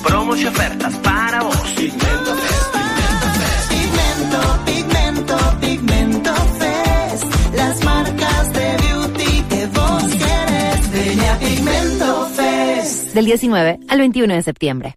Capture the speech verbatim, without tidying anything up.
promos y ofertas para vos. Pigmento Fest, Pigmento Fest. Pigmento, Pigmento, Pigmento Fest. Las marcas de beauty que vos querés. Ven a Pigmento Fest. Del diecinueve al veintiuno de septiembre.